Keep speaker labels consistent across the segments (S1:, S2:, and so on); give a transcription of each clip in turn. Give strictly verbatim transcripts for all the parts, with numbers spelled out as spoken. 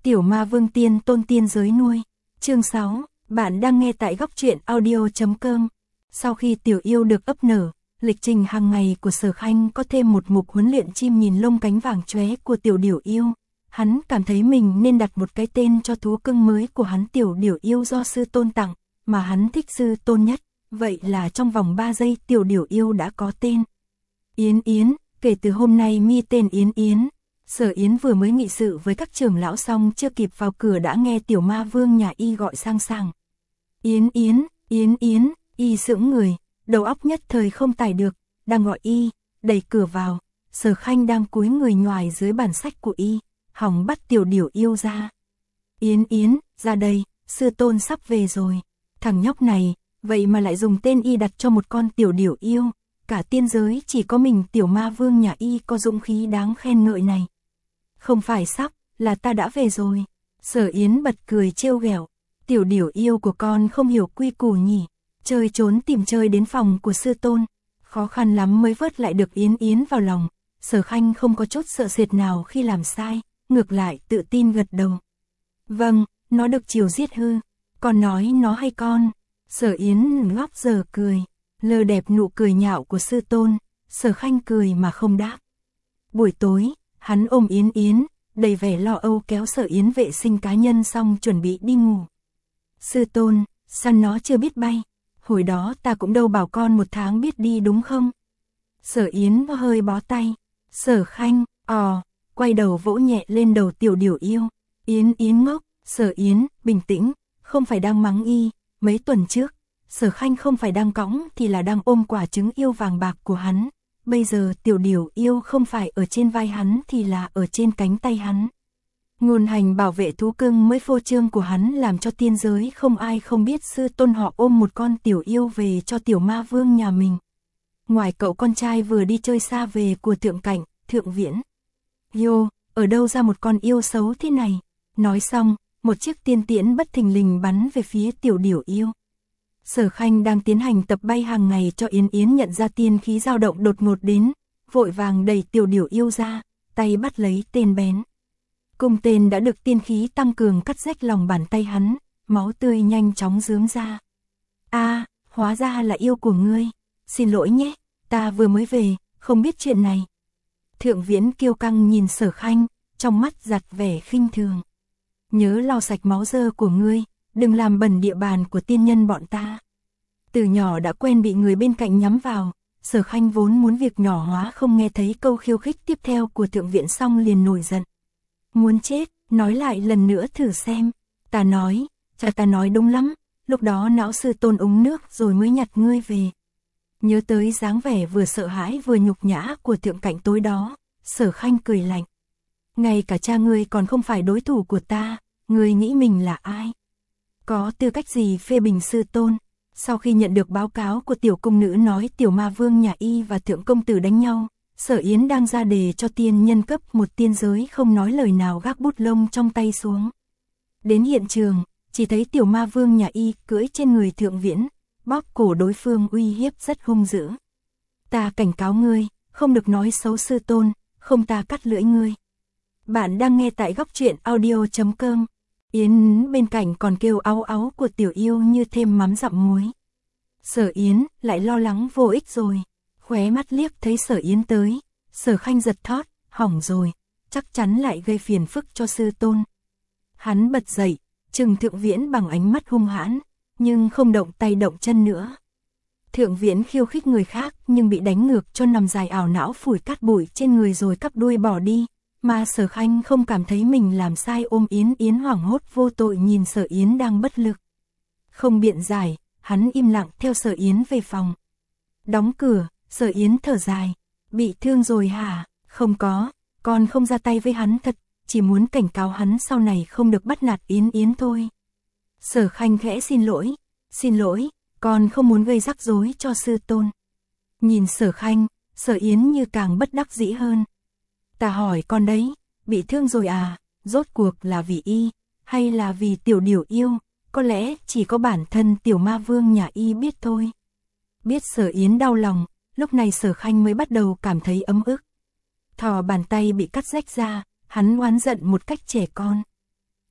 S1: Tiểu ma vương tiên tôn tiên giới nuôi. Chương sáu, bạn đang nghe tại góc truyện audio chấm com. Sau khi tiểu yêu được ấp nở, lịch trình hàng ngày của Sở Khanh có thêm một mục huấn luyện chim nhìn lông cánh vàng chóe của tiểu điểu yêu. Hắn cảm thấy mình nên đặt một cái tên cho thú cưng mới của hắn, tiểu điểu yêu do sư tôn tặng, mà hắn thích sư tôn nhất. Vậy là trong vòng ba giây tiểu điểu yêu đã có tên. Yến Yến, kể từ hôm nay mi tên Yến Yến. Sở Yến vừa mới nghị sự với các trưởng lão xong, chưa kịp vào cửa đã nghe tiểu ma vương nhà y gọi sang sảng. Yến Yến, Yến Yến, y sững người, đầu óc nhất thời không tải được, đang gọi y, đẩy cửa vào, Sở Khanh đang cúi người nhoài dưới bản sách của y, hỏng bắt tiểu điểu yêu ra. Yến Yến, ra đây, sư tôn sắp về rồi. Thằng nhóc này, vậy mà lại dùng tên y đặt cho một con tiểu điểu yêu, cả tiên giới chỉ có mình tiểu ma vương nhà y có dũng khí đáng khen ngợi này. Không phải sắp, là ta đã về rồi. Sở Yến bật cười trêu ghẹo, tiểu điểu yêu của con không hiểu quy củ nhỉ, chơi trốn tìm chơi đến phòng của sư tôn, khó khăn lắm mới vớt lại được Yến Yến vào lòng. Sở Khanh không có chút sợ sệt nào khi làm sai, ngược lại tự tin gật đầu. Vâng, nó được chiều giết hư, con nói nó hay con. Sở Yến ngóc giờ cười, lơ đẹp nụ cười nhạo của sư tôn, Sở Khanh cười mà không đáp. Buổi tối, hắn ôm Yến Yến, đầy vẻ lo âu kéo Sở Yến vệ sinh cá nhân xong chuẩn bị đi ngủ. Sư tôn, sao nó chưa biết bay? Hồi đó ta cũng đâu bảo con một tháng biết đi đúng không? Sở Yến hơi bó tay. Sở Khanh, ò, quay đầu vỗ nhẹ lên đầu tiểu điểu yêu. Yến Yến ngốc, Sở Yến, bình tĩnh, không phải đang mắng y. Mấy tuần trước, Sở Khanh không phải đang cõng thì là đang ôm quả trứng yêu vàng bạc của hắn. Bây giờ tiểu điểu yêu không phải ở trên vai hắn thì là ở trên cánh tay hắn. Ngôn hành bảo vệ thú cưng mới phô trương của hắn làm cho tiên giới không ai không biết sư tôn họ ôm một con tiểu yêu về cho tiểu ma vương nhà mình. Ngoài cậu con trai vừa đi chơi xa về của Thượng Cảnh, Thượng Viễn. Yo, ở đâu ra một con yêu xấu thế này? Nói xong, một chiếc tiên tiễn bất thình lình bắn về phía tiểu điểu yêu. Sở Khanh đang tiến hành tập bay hàng ngày cho Yến Yến nhận ra tiên khí dao động đột ngột đến, vội vàng đẩy tiểu điểu yêu ra, tay bắt lấy tên bén. Cung tên đã được tiên khí tăng cường cắt rách lòng bàn tay hắn, máu tươi nhanh chóng rướm ra. A, hóa ra là yêu của ngươi. Xin lỗi nhé, ta vừa mới về, không biết chuyện này. Thượng Viễn kiêu căng nhìn Sở Khanh, trong mắt giặt vẻ khinh thường. Nhớ lau sạch máu dơ của ngươi, đừng làm bẩn địa bàn của tiên nhân bọn ta. Từ nhỏ đã quen bị người bên cạnh nhắm vào, Sở Khanh vốn muốn việc nhỏ hóa không nghe thấy câu khiêu khích tiếp theo của Thượng Viễn xong liền nổi giận. Muốn chết, nói lại lần nữa thử xem. Ta nói, cha ta nói đúng lắm, lúc đó não sư tôn uống nước rồi mới nhặt ngươi về. Nhớ tới dáng vẻ vừa sợ hãi vừa nhục nhã của Thượng Cảnh tối đó, Sở Khanh cười lạnh. Ngay cả cha ngươi còn không phải đối thủ của ta, ngươi nghĩ mình là ai? Có tư cách gì phê bình sư tôn? Sau khi nhận được báo cáo của tiểu cung nữ nói tiểu ma vương nhà y và thượng công tử đánh nhau, Sở Yến đang ra đề cho tiên nhân cấp một tiên giới không nói lời nào gác bút lông trong tay xuống. Đến hiện trường, chỉ thấy tiểu ma vương nhà y cưỡi trên người Thượng Viễn, bóp cổ đối phương uy hiếp rất hung dữ. Ta cảnh cáo ngươi, không được nói xấu sư tôn, không ta cắt lưỡi ngươi. Bạn đang nghe tại góc truyện audio chấm com. Yến bên cạnh còn kêu áu áu của tiểu yêu như thêm mắm dặm muối. Sở Yến lại lo lắng vô ích rồi, khóe mắt liếc thấy Sở Yến tới, Sở Khanh giật thót, hỏng rồi, chắc chắn lại gây phiền phức cho sư tôn. Hắn bật dậy, trừng Thượng Viễn bằng ánh mắt hung hãn, nhưng không động tay động chân nữa. Thượng Viễn khiêu khích người khác nhưng bị đánh ngược cho nằm dài ảo não phủi cát bụi trên người rồi cắp đuôi bỏ đi. Mà Sở Khanh không cảm thấy mình làm sai, ôm Yến Yến hoảng hốt vô tội nhìn Sở Yến đang bất lực. Không biện giải, hắn im lặng theo Sở Yến về phòng. Đóng cửa, Sở Yến thở dài. Bị thương rồi hả? Không có, con không ra tay với hắn thật, chỉ muốn cảnh cáo hắn sau này không được bắt nạt Yến Yến thôi. Sở Khanh khẽ xin lỗi. Xin lỗi, con không muốn gây rắc rối cho sư tôn. Nhìn Sở Khanh, Sở Yến như càng bất đắc dĩ hơn. Ta hỏi con đấy, bị thương rồi à, rốt cuộc là vì y, hay là vì tiểu điểu yêu, có lẽ chỉ có bản thân tiểu ma vương nhà y biết thôi. Biết Sở Yến đau lòng, lúc này Sở Khanh mới bắt đầu cảm thấy ấm ức. Thò bàn tay bị cắt rách ra, hắn oán giận một cách trẻ con.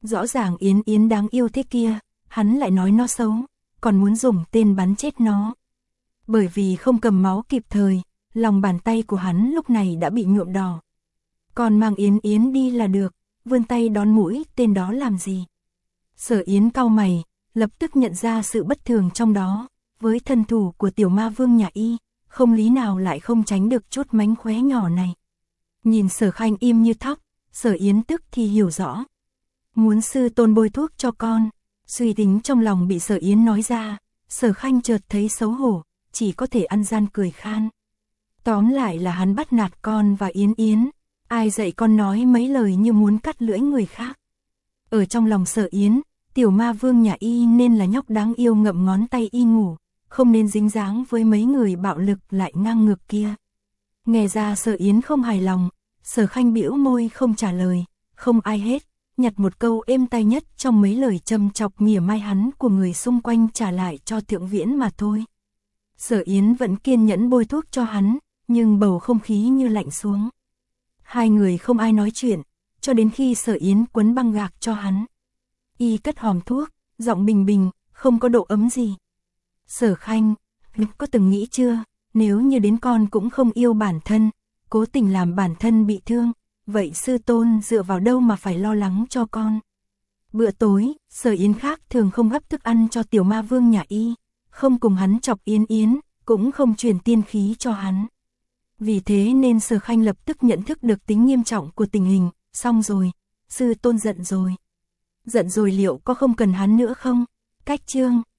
S1: Rõ ràng Yến Yến đáng yêu thế kia, hắn lại nói nó xấu, còn muốn dùng tên bắn chết nó. Bởi vì không cầm máu kịp thời, lòng bàn tay của hắn lúc này đã bị nhuộm đỏ. Còn mang Yến Yến đi là được, vươn tay đón mũi tên đó làm gì? Sở Yến cau mày, lập tức nhận ra sự bất thường trong đó, với thân thủ của tiểu ma vương nhà y, không lý nào lại không tránh được chút mánh khóe nhỏ này. Nhìn Sở Khanh im như thóc, Sở Yến tức thì hiểu rõ. Muốn sư tôn bôi thuốc cho con, suy tính trong lòng bị Sở Yến nói ra, Sở Khanh chợt thấy xấu hổ, chỉ có thể ăn gian cười khan. Tóm lại là hắn bắt nạt con và Yến Yến, ai dạy con nói mấy lời như muốn cắt lưỡi người khác. Ở trong lòng Sở Yến, tiểu ma vương nhà y nên là nhóc đáng yêu ngậm ngón tay y ngủ, không nên dính dáng với mấy người bạo lực lại ngang ngược kia. Nghe ra Sở Yến không hài lòng, Sở Khanh bĩu môi không trả lời, không ai hết, nhặt một câu êm tai nhất trong mấy lời châm chọc mỉa mai hắn của người xung quanh trả lại cho Thượng Viễn mà thôi. Sở Yến vẫn kiên nhẫn bôi thuốc cho hắn, nhưng bầu không khí như lạnh xuống. Hai người không ai nói chuyện, cho đến khi Sở Yến quấn băng gạc cho hắn. Y cất hòm thuốc, giọng bình bình, không có độ ấm gì. Sở Khanh, có từng nghĩ chưa, nếu như đến con cũng không yêu bản thân, cố tình làm bản thân bị thương, vậy sư tôn dựa vào đâu mà phải lo lắng cho con? Bữa tối, Sở Yến khác thường không gấp thức ăn cho tiểu ma vương nhà y, không cùng hắn chọc Yến Yến, cũng không truyền tiên khí cho hắn. Vì thế nên Sở Khanh lập tức nhận thức được tính nghiêm trọng của tình hình, xong rồi, sư tôn giận rồi. Giận rồi liệu có không cần hắn nữa không? Cách chương